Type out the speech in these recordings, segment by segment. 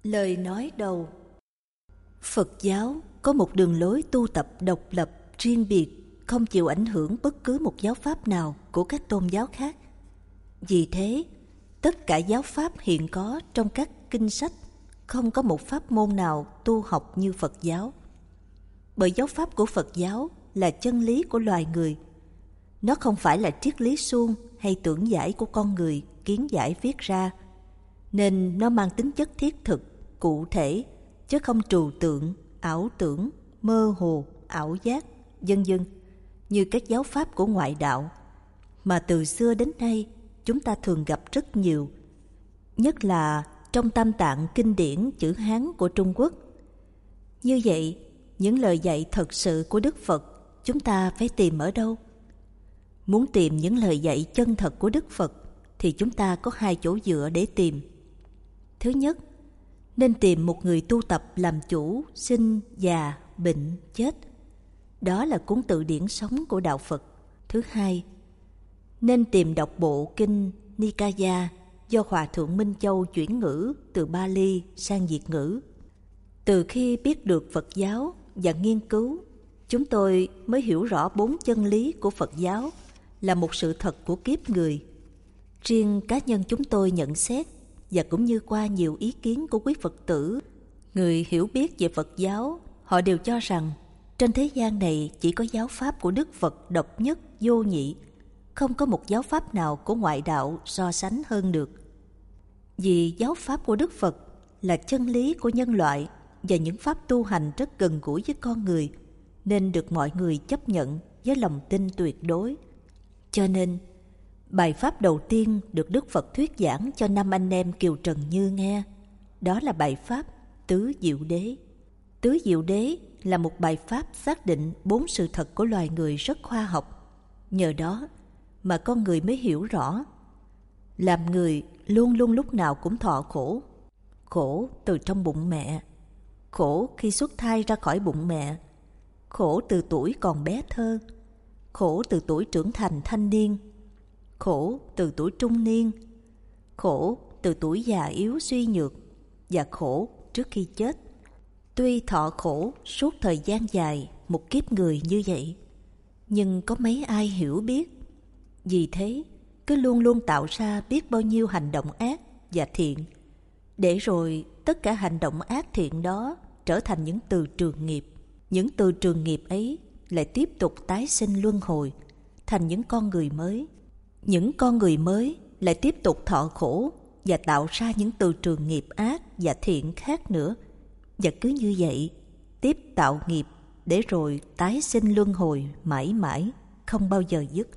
Lời nói đầu. Phật giáo có một đường lối tu tập độc lập, riêng biệt, không chịu ảnh hưởng bất cứ một giáo pháp nào của các tôn giáo khác. Vì thế, tất cả giáo pháp hiện có trong các kinh sách, không có một pháp môn nào tu học như Phật giáo. Bởi giáo pháp của Phật giáo là chân lý của loài người. Nó không phải là triết lý suông hay tưởng giải của con người kiến giải viết ra, nên nó mang tính chất thiết thực, cụ thể, chứ không trừu tượng, ảo tưởng, mơ hồ, ảo giác, vân vân như các giáo pháp của ngoại đạo mà từ xưa đến nay chúng ta thường gặp rất nhiều, nhất là trong Tam Tạng kinh điển chữ Hán của Trung Quốc. Như vậy, những lời dạy thật sự của Đức Phật chúng ta phải tìm ở đâu? Muốn tìm những lời dạy chân thật của Đức Phật thì chúng ta có hai chỗ dựa để tìm. Thứ nhất, nên tìm một người tu tập làm chủ sinh, già, bệnh, chết. Đó là cuốn tự điển sống của Đạo Phật. Thứ hai, nên tìm đọc bộ kinh Nikaya do Hòa Thượng Minh Châu chuyển ngữ từ Bali sang Việt ngữ. Từ khi biết được Phật giáo và nghiên cứu, chúng tôi mới hiểu rõ 4 chân lý của Phật giáo là một sự thật của kiếp người. Riêng cá nhân chúng tôi nhận xét, và cũng như qua nhiều ý kiến của quý Phật tử, người hiểu biết về Phật giáo, họ đều cho rằng trên thế gian này chỉ có giáo pháp của Đức Phật độc nhất, vô nhị, không có một giáo pháp nào của ngoại đạo so sánh hơn được. Vì giáo pháp của Đức Phật là chân lý của nhân loại và những pháp tu hành rất gần gũi với con người, nên được mọi người chấp nhận với lòng tin tuyệt đối. Cho nên, bài pháp đầu tiên được Đức Phật thuyết giảng cho 5 anh em Kiều Trần Như nghe, đó là bài pháp Tứ Diệu Đế. Tứ Diệu Đế là một bài pháp xác định 4 sự thật của loài người rất khoa học. Nhờ đó mà con người mới hiểu rõ, làm người luôn luôn lúc nào cũng thọ khổ. Khổ từ trong bụng mẹ, khổ khi xuất thai ra khỏi bụng mẹ, khổ từ tuổi còn bé thơ, khổ từ tuổi trưởng thành thanh niên, khổ từ tuổi trung niên, khổ từ tuổi già yếu suy nhược, và khổ trước khi chết. Tuy thọ khổ suốt thời gian dài một kiếp người như vậy, nhưng có mấy ai hiểu biết. Vì thế, cứ luôn luôn tạo ra biết bao nhiêu hành động ác và thiện, để rồi tất cả hành động ác thiện đó trở thành những từ trường nghiệp. Những từ trường nghiệp ấy lại tiếp tục tái sinh luân hồi thành những con người mới. Những con người mới lại tiếp tục thọ khổ và tạo ra những từ trường nghiệp ác và thiện khác nữa. Và cứ như vậy, tiếp tạo nghiệp để rồi tái sinh luân hồi mãi mãi, không bao giờ dứt.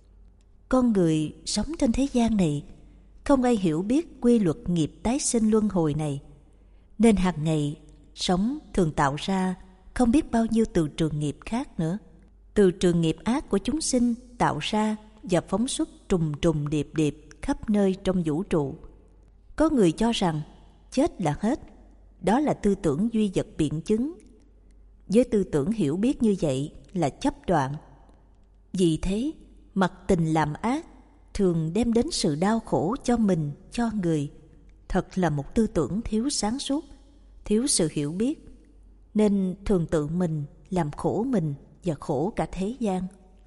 Con người sống trên thế gian này, không ai hiểu biết quy luật nghiệp tái sinh luân hồi này, nên hàng ngày sống thường tạo ra không biết bao nhiêu từ trường nghiệp khác nữa. Từ trường nghiệp ác của chúng sinh tạo ra và phóng xuất trùng trùng điệp điệp khắp nơi trong vũ trụ. Có người cho rằng chết là hết, đó là tư tưởng duy vật biện chứng. Với tư tưởng hiểu biết như vậy là chấp đoạn. Vì thế, mặc tình làm ác thường đem đến sự đau khổ cho mình, cho người. Thật là một tư tưởng thiếu sáng suốt, thiếu sự hiểu biết, nên thường tự mình làm khổ mình và khổ cả thế gian.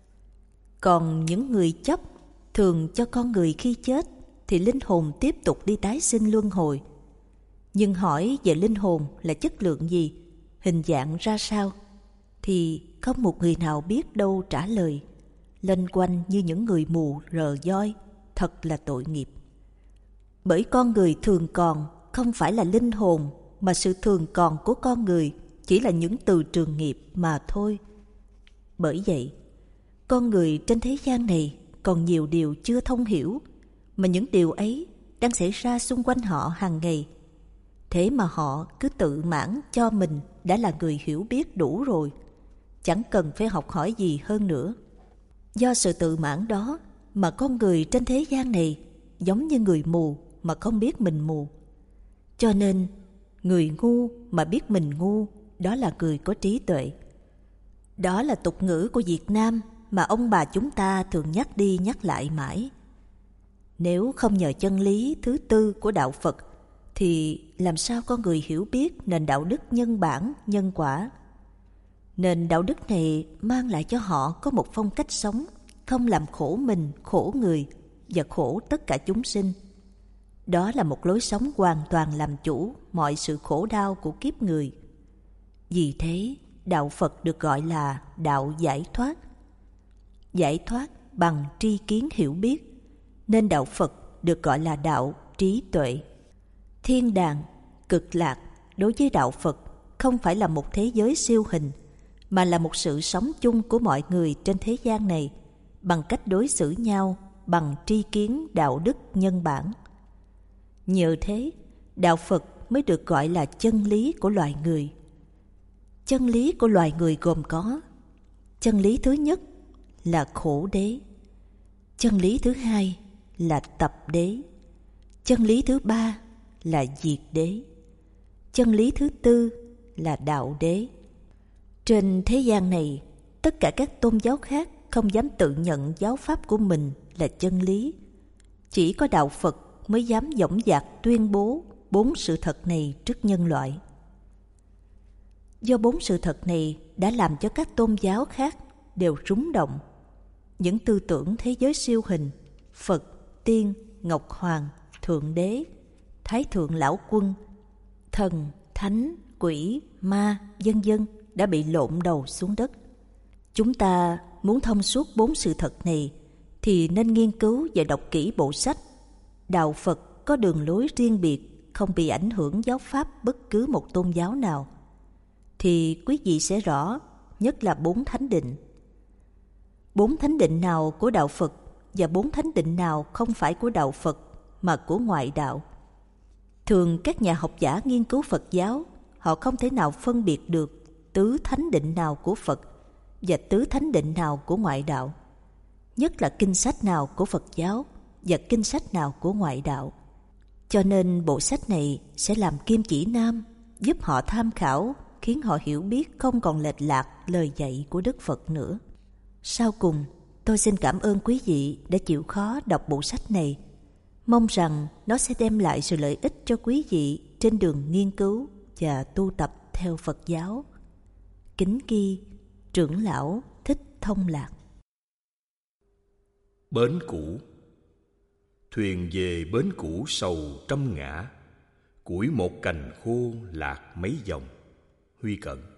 Còn những người chấp thường cho con người khi chết thì linh hồn tiếp tục đi tái sinh luân hồi. Nhưng hỏi về linh hồn là chất lượng gì, hình dạng ra sao, thì không một người nào biết đâu trả lời. Loanh quanh như những người mù rờ voi, thật là tội nghiệp. Bởi con người thường còn không phải là linh hồn, mà sự thường còn của con người chỉ là những từ trường nghiệp mà thôi. Bởi vậy, con người trên thế gian này còn nhiều điều chưa thông hiểu, mà những điều ấy đang xảy ra xung quanh họ hàng ngày. Thế mà họ cứ tự mãn cho mình đã là người hiểu biết đủ rồi, chẳng cần phải học hỏi gì hơn nữa. Do sự tự mãn đó mà con người trên thế gian này giống như người mù mà không biết mình mù. Cho nên, người ngu mà biết mình ngu, đó là người có trí tuệ. Đó là tục ngữ của Việt Nam mà ông bà chúng ta thường nhắc đi nhắc lại mãi. Nếu không nhờ chân lý thứ tư của Đạo Phật, thì làm sao con người hiểu biết nền đạo đức nhân bản, nhân quả? Nền đạo đức này mang lại cho họ có một phong cách sống không làm khổ mình, khổ người và khổ tất cả chúng sinh. Đó là một lối sống hoàn toàn làm chủ mọi sự khổ đau của kiếp người. Vì thế, đạo Phật được gọi là đạo giải thoát. Giải thoát bằng tri kiến hiểu biết, nên đạo Phật được gọi là đạo trí tuệ. Thiên đàng, cực lạc đối với đạo Phật không phải là một thế giới siêu hình, mà là một sự sống chung của mọi người trên thế gian này bằng cách đối xử nhau bằng tri kiến đạo đức nhân bản. Nhờ thế, đạo Phật mới được gọi là chân lý của loài người. Chân lý của loài người gồm có: chân lý thứ nhất là khổ đế, chân lý thứ hai là tập đế, chân lý thứ ba là diệt đế, chân lý thứ tư là đạo đế. Trên thế gian này, tất cả các tôn giáo khác không dám tự nhận giáo pháp của mình là chân lý. Chỉ có đạo Phật mới dám dõng dạc tuyên bố 4 sự thật này trước nhân loại. Do 4 sự thật này đã làm cho các tôn giáo khác đều rúng động. Những tư tưởng thế giới siêu hình, Phật, Tiên, Ngọc Hoàng, Thượng Đế, Thái Thượng Lão Quân, thần, thánh, quỷ, ma, vân vân đã bị lộn đầu xuống đất. Chúng ta muốn thông suốt 4 sự thật này thì nên nghiên cứu và đọc kỹ bộ sách Đạo Phật có đường lối riêng biệt, không bị ảnh hưởng giáo pháp bất cứ một tôn giáo nào. Thì quý vị sẽ rõ, nhất là 4 thánh định. 4 thánh định nào của đạo Phật và 4 thánh định nào không phải của đạo Phật mà của ngoại đạo. Thường các nhà học giả nghiên cứu Phật giáo, họ không thể nào phân biệt được tứ thánh định nào của Phật và tứ thánh định nào của ngoại đạo, nhất là kinh sách nào của Phật giáo và kinh sách nào của ngoại đạo. Cho nên bộ sách này sẽ làm kim chỉ nam, giúp họ tham khảo, khiến họ hiểu biết không còn lệch lạc lời dạy của Đức Phật nữa. Sau cùng, tôi xin cảm ơn quý vị đã chịu khó đọc bộ sách này. Mong rằng nó sẽ đem lại sự lợi ích cho quý vị trên đường nghiên cứu và tu tập theo Phật giáo. Kính ghi Trưởng lão Thích Thông Lạc. Bến cũ. Thuyền về bến cũ sầu trăm ngã, củi một cành khô lạc mấy dòng. Huy Cận.